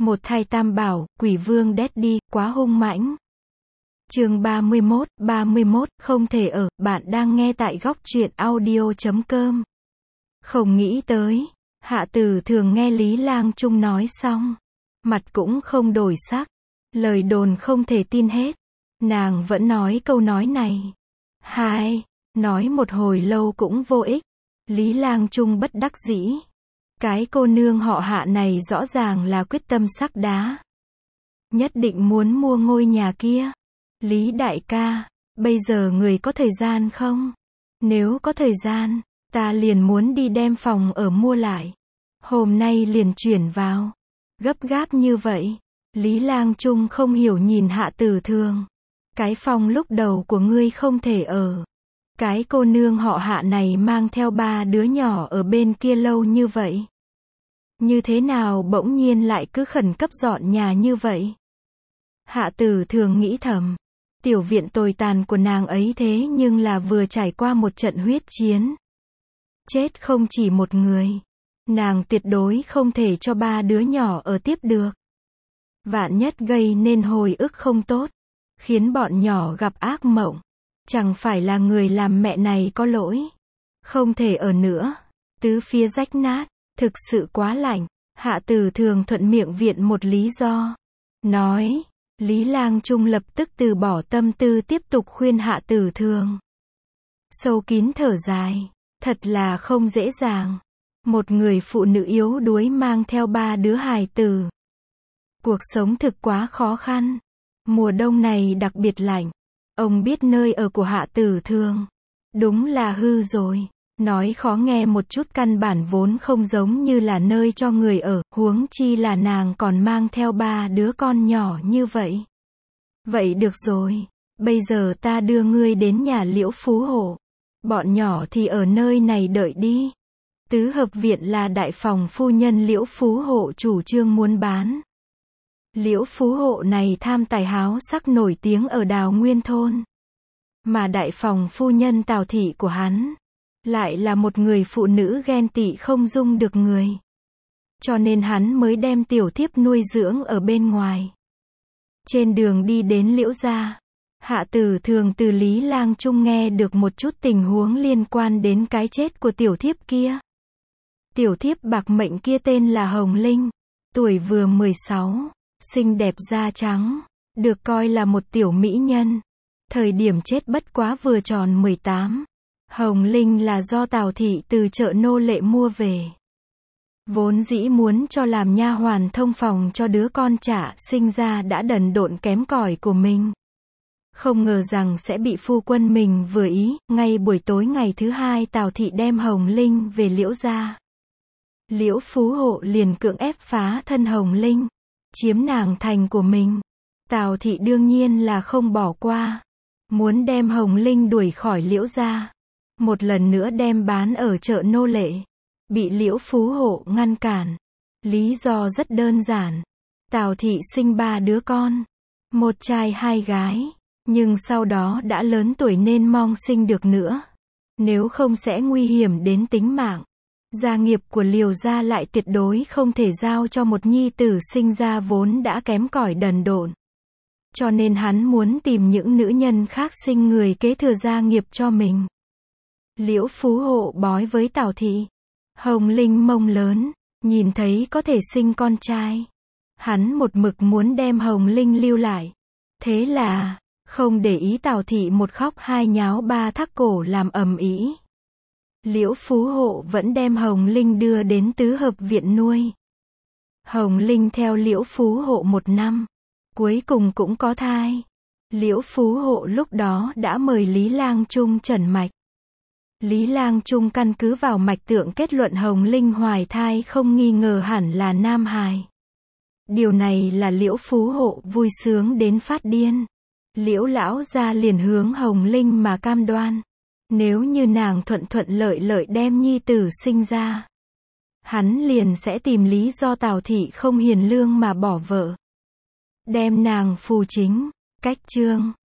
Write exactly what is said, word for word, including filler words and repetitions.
Một thai tam bảo, quỷ vương Daddy, quá hung mãnh. Chương ba mươi mốt, ba mươi mốt, không thể ở, bạn đang nghe tại góc truyện audio chấm com. Không nghĩ tới, Hạ Tử Thường nghe Lý Lang Trung nói xong, mặt cũng không đổi sắc, lời đồn không thể tin hết, nàng vẫn nói câu nói này. Hai, nói một hồi lâu cũng vô ích, Lý Lang Trung bất đắc dĩ. Cái cô nương họ Hạ này rõ ràng là quyết tâm sắc đá. Nhất định muốn mua ngôi nhà kia. Lý đại ca, bây giờ người có thời gian không? Nếu có thời gian, ta liền muốn đi đem phòng ở mua lại. Hôm nay liền chuyển vào. Gấp gáp như vậy. Lý Lang Trung không hiểu nhìn Hạ Tử Thường. Cái phòng lúc đầu của ngươi không thể ở. Cái cô nương họ Hạ này mang theo ba đứa nhỏ ở bên kia lâu như vậy. Như thế nào bỗng nhiên lại cứ khẩn cấp dọn nhà như vậy? Hạ Tử Thường nghĩ thầm. Tiểu viện tồi tàn của nàng ấy thế nhưng là vừa trải qua một trận huyết chiến. Chết không chỉ một người. Nàng tuyệt đối không thể cho ba đứa nhỏ ở tiếp được. Vạn nhất gây nên hồi ức không tốt. Khiến bọn nhỏ gặp ác mộng. Chẳng phải là người làm mẹ này có lỗi. Không thể ở nữa. Tứ phía rách nát. Thực sự quá lạnh. Hạ Tử Thường thuận miệng viện một lý do. Nói. Lý Lang Trung lập tức từ bỏ tâm tư tiếp tục khuyên Hạ Tử Thường. Sâu kín thở dài. Thật là không dễ dàng. Một người phụ nữ yếu đuối mang theo ba đứa hài tử. Cuộc sống thực quá khó khăn. Mùa đông này đặc biệt lạnh. Ông biết nơi ở của Hạ Tử Thường. Đúng là hư rồi. Nói khó nghe một chút căn bản vốn không giống như là nơi cho người ở, huống chi là nàng còn mang theo ba đứa con nhỏ như vậy. Vậy được rồi, bây giờ ta đưa ngươi đến nhà Liễu Phú Hộ. Bọn nhỏ thì ở nơi này đợi đi. Tứ hợp viện là đại phòng phu nhân Liễu Phú Hộ chủ trương muốn bán. Liễu Phú Hộ này tham tài háo sắc nổi tiếng ở Đào Nguyên thôn. Mà đại phòng phu nhân Tào thị của hắn lại là một người phụ nữ ghen tị không dung được người. Cho nên hắn mới đem tiểu thiếp nuôi dưỡng ở bên ngoài. Trên đường đi đến Liễu gia, Hạ Tử Thường từ Lý Lang Trung nghe được một chút tình huống liên quan đến cái chết của tiểu thiếp kia. Tiểu thiếp bạc mệnh kia tên là Hồng Linh, tuổi vừa mười sáu, xinh đẹp da trắng, được coi là một tiểu mỹ nhân. Thời điểm chết bất quá vừa tròn mười tám. Hồng Linh là do Tào thị từ chợ nô lệ mua về. Vốn dĩ muốn cho làm nha hoàn thông phòng cho đứa con trả sinh ra đã đần độn kém cỏi của mình. Không ngờ rằng sẽ bị phu quân mình vừa ý, ngay buổi tối ngày thứ hai Tào thị đem Hồng Linh về Liễu gia. Liễu Phú Hộ liền cưỡng ép phá thân Hồng Linh, chiếm nàng thành của mình. Tào thị đương nhiên là không bỏ qua, muốn đem Hồng Linh đuổi khỏi Liễu gia. Một lần nữa đem bán ở chợ nô lệ. Bị Liễu Phú Hộ ngăn cản. Lý do rất đơn giản. Tào thị sinh ba đứa con. Một trai hai gái. Nhưng sau đó đã lớn tuổi nên mong sinh được nữa. Nếu không sẽ nguy hiểm đến tính mạng. Gia nghiệp của Liều gia lại tuyệt đối không thể giao cho một nhi tử sinh ra vốn đã kém cỏi đần độn. Cho nên hắn muốn tìm những nữ nhân khác sinh người kế thừa gia nghiệp cho mình. Liễu Phú Hộ bói với Tào thị. Hồng Linh mông lớn, nhìn thấy có thể sinh con trai. Hắn một mực muốn đem Hồng Linh lưu lại. Thế là, không để ý Tào thị một khóc hai nháo ba thắt cổ làm ầm ĩ. Liễu Phú Hộ vẫn đem Hồng Linh đưa đến tứ hợp viện nuôi. Hồng Linh theo Liễu Phú Hộ một năm. Cuối cùng cũng có thai. Liễu Phú Hộ lúc đó đã mời Lý Lang Trung trần mạch. Lý Lang Trung căn cứ vào mạch tượng kết luận Hồng Linh hoài thai không nghi ngờ hẳn là nam hài. Điều này là Liễu Phú Hộ vui sướng đến phát điên. Liễu lão gia liền hướng Hồng Linh mà cam đoan. Nếu như nàng thuận thuận lợi lợi đem nhi tử sinh ra, hắn liền sẽ tìm lý do Tào thị không hiền lương mà bỏ vợ. Đem nàng phù chính, cách chương.